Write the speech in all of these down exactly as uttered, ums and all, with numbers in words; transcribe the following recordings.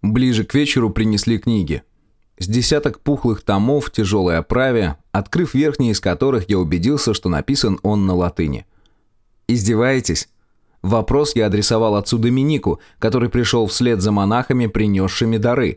Ближе к вечеру принесли книги. С десяток пухлых томов в тяжелой оправе, открыв верхние из которых, я убедился, что написан он на латыни. «Издеваетесь?» Вопрос я адресовал отцу Доминику, который пришел вслед за монахами, принесшими дары.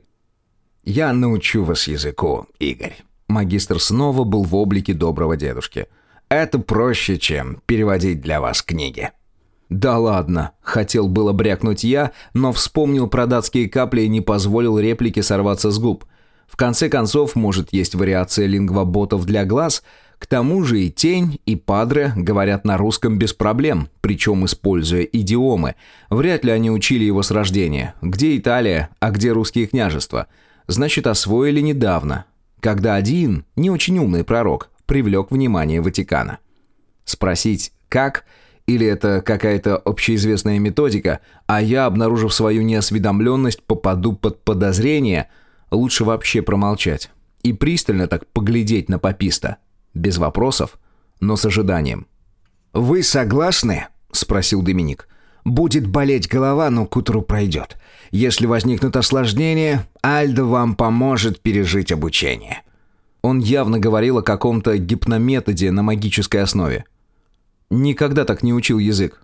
«Я научу вас языку, Игорь». Магистр снова был в облике доброго дедушки. «Это проще, чем переводить для вас книги». «Да ладно», — хотел было брякнуть я, но вспомнил про датские капли и не позволил реплике сорваться с губ. В конце концов, может, есть вариация лингвоботов для глаз. К тому же и Тень, и Падре говорят на русском без проблем, причем используя идиомы. Вряд ли они учили его с рождения. Где Италия, а где русские княжества? Значит, освоили недавно, когда один, не очень умный пророк, привлек внимание Ватикана. Спросить «как?» или это какая-то общеизвестная методика, а я, обнаружив свою неосведомленность, попаду под подозрение, лучше вообще промолчать и пристально так поглядеть на паписта. Без вопросов, но с ожиданием. «Вы согласны?» – спросил Доминик. «Будет болеть голова, но к утру пройдет. Если возникнут осложнения, Альдо вам поможет пережить обучение». Он явно говорил о каком-то гипнометоде на магической основе. Никогда так не учил язык.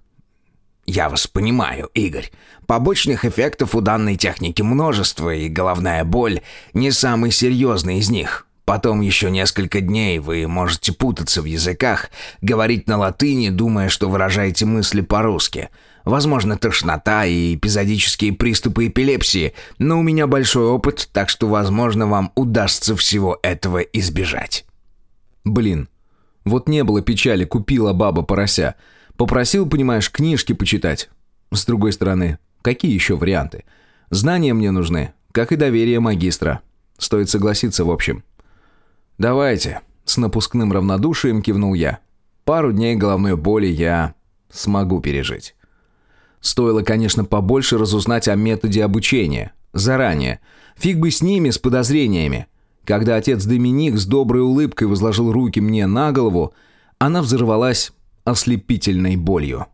«Я вас понимаю, Игорь. Побочных эффектов у данной техники множество, и головная боль не самый серьезный из них. Потом еще несколько дней вы можете путаться в языках, говорить на латыни, думая, что выражаете мысли по-русски. Возможно, тошнота и эпизодические приступы эпилепсии, но у меня большой опыт, так что, возможно, вам удастся всего этого избежать». Блин, вот не было печали, купила баба порося. Попросил, понимаешь, книжки почитать. С другой стороны, какие еще варианты? Знания мне нужны, как и доверие магистра. Стоит согласиться, в общем. «Давайте», — с напускным равнодушием кивнул я. «Пару дней головной боли я смогу пережить». Стоило, конечно, побольше разузнать о методе обучения. Заранее. Фиг бы с ними, с подозрениями. Когда отец Доминик с доброй улыбкой возложил руки мне на голову, она взорвалась ослепительной болью.